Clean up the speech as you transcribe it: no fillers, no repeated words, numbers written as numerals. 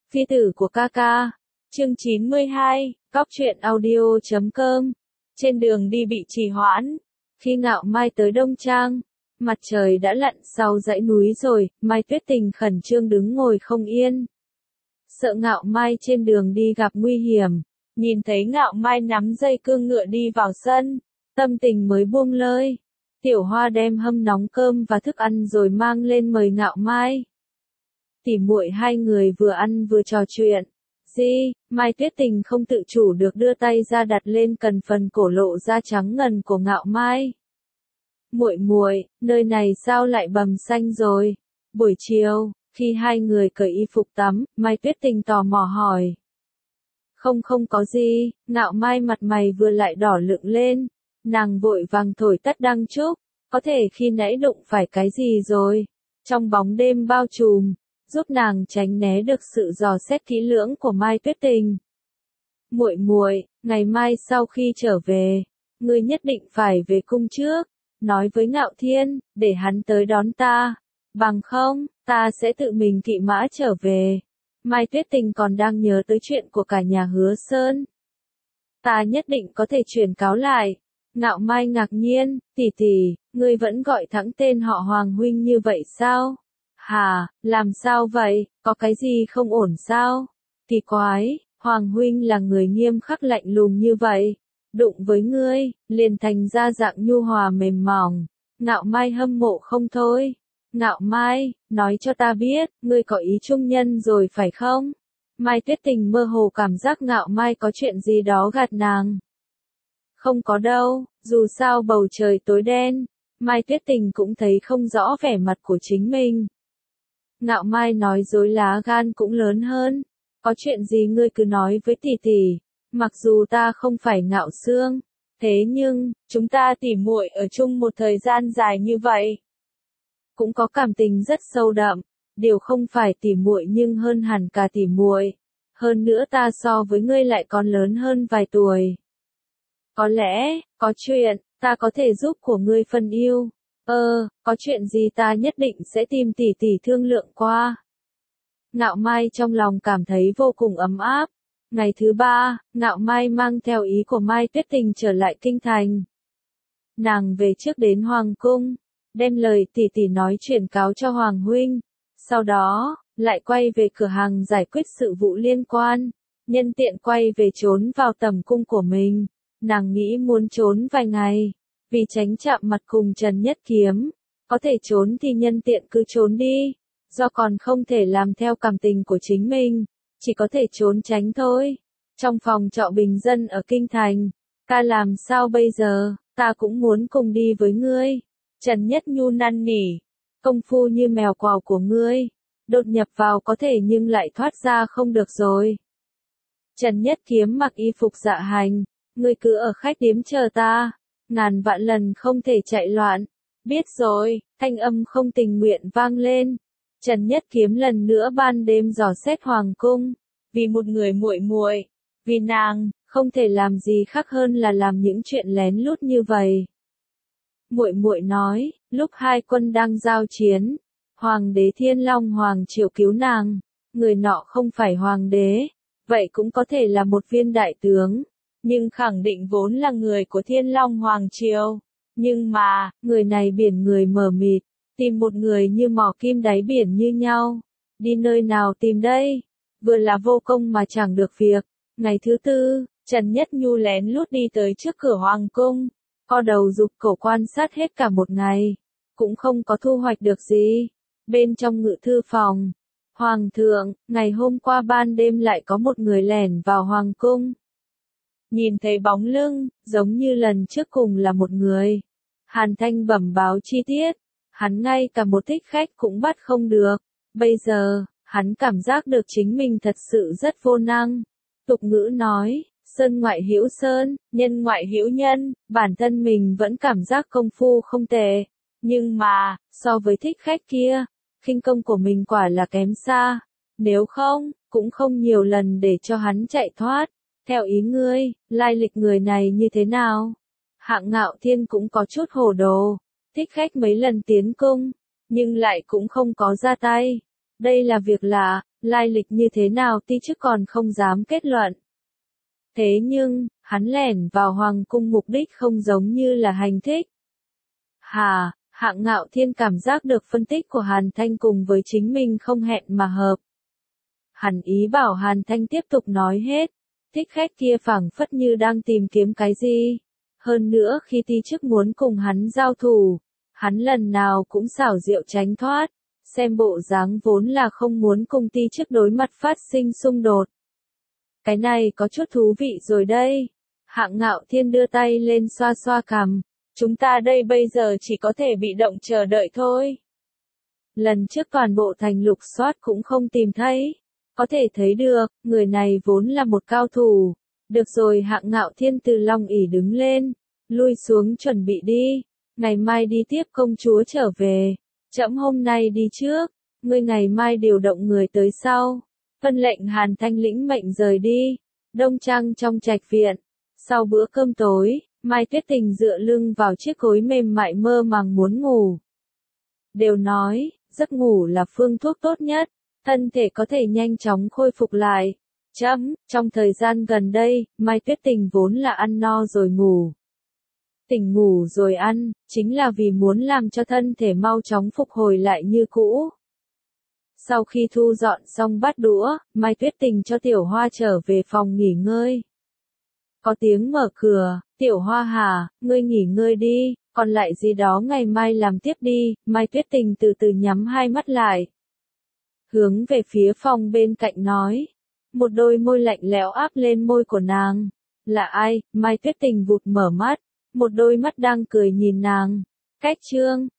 Phi tử của ca ca. Chương 92, Cóc truyện audio.com. Trên đường đi bị trì hoãn. Khi Ngạo Mai tới Đông Trang, mặt trời đã lặn sau dãy núi rồi, Mai Tuyết Tình khẩn trương đứng ngồi không yên. Sợ Ngạo Mai trên đường đi gặp nguy hiểm, nhìn thấy Ngạo Mai nắm dây cương ngựa đi vào sân, tâm tình mới buông lơi. Tiểu Hoa đem hâm nóng cơm và thức ăn rồi mang lên mời Ngạo Mai. Tỉ muội hai người vừa ăn vừa trò chuyện. Mai Tuyết Tình không tự chủ được đưa tay ra đặt lên cần phần cổ lộ da trắng ngần của Ngạo Mai. Muội muội, nơi này sao lại bầm xanh rồi? Buổi chiều, khi hai người cởi y phục tắm, Mai Tuyết Tình tò mò hỏi. Không có gì, Ngạo Mai mặt mày vừa lại đỏ lựng lên, nàng vội vàng thổi tắt đăng trúc, có thể khi nãy đụng phải cái gì rồi? Trong bóng đêm bao trùm, giúp nàng tránh né được sự dò xét kỹ lưỡng của Mai Tuyết Tình. Muội muội, ngày mai sau khi trở về, ngươi nhất định phải về cung trước, nói với Ngạo Thiên, để hắn tới đón ta, bằng không, ta sẽ tự mình kỵ mã trở về. Mai Tuyết Tình còn đang nhớ tới chuyện của cả nhà Hứa Sơn. Ta nhất định có thể truyền cáo lại. Ngạo Mai ngạc nhiên, tỷ, ngươi vẫn gọi thẳng tên họ Hoàng huynh như vậy sao? Hà, làm sao vậy, có cái gì không ổn sao? Kỳ quái, Hoàng huynh là người nghiêm khắc lạnh lùng như vậy, đụng với ngươi, liền thành ra dạng nhu hòa mềm mỏng. Ngạo Mai hâm mộ không thôi. Ngạo Mai, nói cho ta biết, ngươi có ý trung nhân rồi phải không? Mai Tuyết Tình mơ hồ cảm giác Ngạo Mai có chuyện gì đó gạt nàng. Không có đâu, dù sao bầu trời tối đen, Mai Tuyết Tình cũng thấy không rõ vẻ mặt của chính mình. Ngạo Mai nói dối lá gan cũng lớn hơn. Có chuyện gì ngươi cứ nói với tỷ, mặc dù ta không phải Ngạo Xương, thế nhưng, chúng ta tỉ muội ở chung một thời gian dài như vậy. Cũng có cảm tình rất sâu đậm, điều không phải tỉ muội nhưng hơn hẳn cả tỉ muội. Hơn nữa ta so với ngươi lại còn lớn hơn vài tuổi. Có lẽ, có chuyện, ta có thể giúp của ngươi phân yêu. Có chuyện gì ta nhất định sẽ tìm tỷ thương lượng qua. Ngạo Mai trong lòng cảm thấy vô cùng ấm áp. Ngày thứ 3, Ngạo Mai mang theo ý của Mai Tuyết Tình trở lại kinh thành. Nàng về trước đến Hoàng cung, đem lời tỷ nói chuyển cáo cho Hoàng huynh. Sau đó, lại quay về cửa hàng giải quyết sự vụ liên quan. Nhân tiện quay về trốn vào tầm cung của mình. Nàng nghĩ muốn trốn vài ngày, vì tránh chạm mặt cùng Trần Nhất Kiếm. Có thể trốn thì nhân tiện cứ trốn đi. Do còn không thể làm theo cảm tình của chính mình, chỉ có thể trốn tránh thôi. Trong phòng trọ bình dân ở kinh thành, ca làm sao bây giờ, ta cũng muốn cùng đi với ngươi. Trần Nhất Nhu năn nỉ, công phu như mèo quào của ngươi, đột nhập vào có thể nhưng lại thoát ra không được rồi. Trần Nhất Kiếm mặc y phục dạ hành, ngươi cứ ở khách điếm chờ ta, ngàn vạn lần không thể chạy loạn. Biết rồi, thanh âm không tình nguyện vang lên. Trần Nhất Kiếm lần nữa ban đêm dò xét hoàng cung, vì một người muội muội, vì nàng, không thể làm gì khác hơn là làm những chuyện lén lút như vậy. Muội muội nói, lúc hai quân đang giao chiến, Hoàng đế Thiên Long Hoàng Triều cứu nàng, người nọ không phải hoàng đế, vậy cũng có thể là một viên đại tướng, nhưng khẳng định vốn là người của Thiên Long Hoàng Triều. Nhưng mà, người này biển người mờ mịt. Tìm một người như mò kim đáy biển như nhau. Đi nơi nào tìm đây? Vừa là vô công mà chẳng được việc. Ngày thứ 4, Trần Nhất Nhu lén lút đi tới trước cửa hoàng cung. Co đầu rụt cổ quan sát hết cả một ngày. Cũng không có thu hoạch được gì. Bên trong ngự thư phòng. Hoàng thượng, ngày hôm qua ban đêm lại có một người lẻn vào hoàng cung. Nhìn thấy bóng lưng, giống như lần trước cùng là một người. Hàn Thanh bẩm báo chi tiết. Hắn ngay cả một thích khách cũng bắt không được. Bây giờ, hắn cảm giác được chính mình thật sự rất vô năng. Tục ngữ nói, sơn ngoại hữu sơn, nhân ngoại hữu nhân, bản thân mình vẫn cảm giác công phu không tệ. Nhưng mà, so với thích khách kia, khinh công của mình quả là kém xa. Nếu không, cũng không nhiều lần để cho hắn chạy thoát. Theo ý ngươi, lai lịch người này như thế nào? Hạng Ngạo Thiên cũng có chút hồ đồ. Thích khách mấy lần tiến cung, nhưng lại cũng không có ra tay. Đây là việc lạ, Lai lịch như thế nào ti chức còn không dám kết luận. Thế nhưng, hắn lẻn vào hoàng cung mục đích không giống như là hành thích. Hạng Ngạo Thiên cảm giác được phân tích của Hàn Thanh cùng với chính mình không hẹn mà hợp. Hắn ý bảo Hàn Thanh tiếp tục nói hết, thích khách kia phảng phất như đang tìm kiếm cái gì. Hơn nữa khi ti chức muốn cùng hắn giao thủ, hắn lần nào cũng xảo diệu tránh thoát, xem bộ dáng vốn là không muốn cùng ti chức đối mặt phát sinh xung đột. Cái này có chút thú vị rồi đây. Hạng Ngạo Thiên đưa tay lên xoa xoa cằm. Chúng ta đây bây giờ chỉ có thể bị động chờ đợi thôi. Lần trước toàn bộ thành lục soát cũng không tìm thấy. Có thể thấy được, người này vốn là một cao thủ. Được rồi, Hạng Ngạo Thiên từ long ỷ đứng lên, lui xuống chuẩn bị đi. Ngày mai đi tiếp công chúa trở về. Trẫm hôm nay đi trước, ngươi ngày mai điều động người tới sau. Vân lệnh Hàn Thanh lĩnh mệnh rời đi. Đông Trang trong trạch viện. Sau bữa cơm tối, Mai Tuyết Tình dựa lưng vào chiếc gối mềm mại mơ màng muốn ngủ. Đều nói, giấc ngủ là phương thuốc tốt nhất, thân thể có thể nhanh chóng khôi phục lại. Trong thời gian gần đây, Mai Tuyết Tình vốn là ăn no rồi ngủ. Tỉnh ngủ rồi ăn, chính là vì muốn làm cho thân thể mau chóng phục hồi lại như cũ. Sau khi thu dọn xong bát đũa, Mai Tuyết Tình cho Tiểu Hoa trở về phòng nghỉ ngơi. Có tiếng mở cửa, Tiểu Hoa hả, ngươi nghỉ ngơi đi, còn lại gì đó ngày mai làm tiếp đi. Mai Tuyết Tình từ từ nhắm hai mắt lại. Hướng về phía phòng bên cạnh nói. Một đôi môi lạnh lẽo áp lên môi của nàng. Là ai? Mai Tuyết Tình vụt mở mắt. Một đôi mắt đang cười nhìn nàng. Cách chương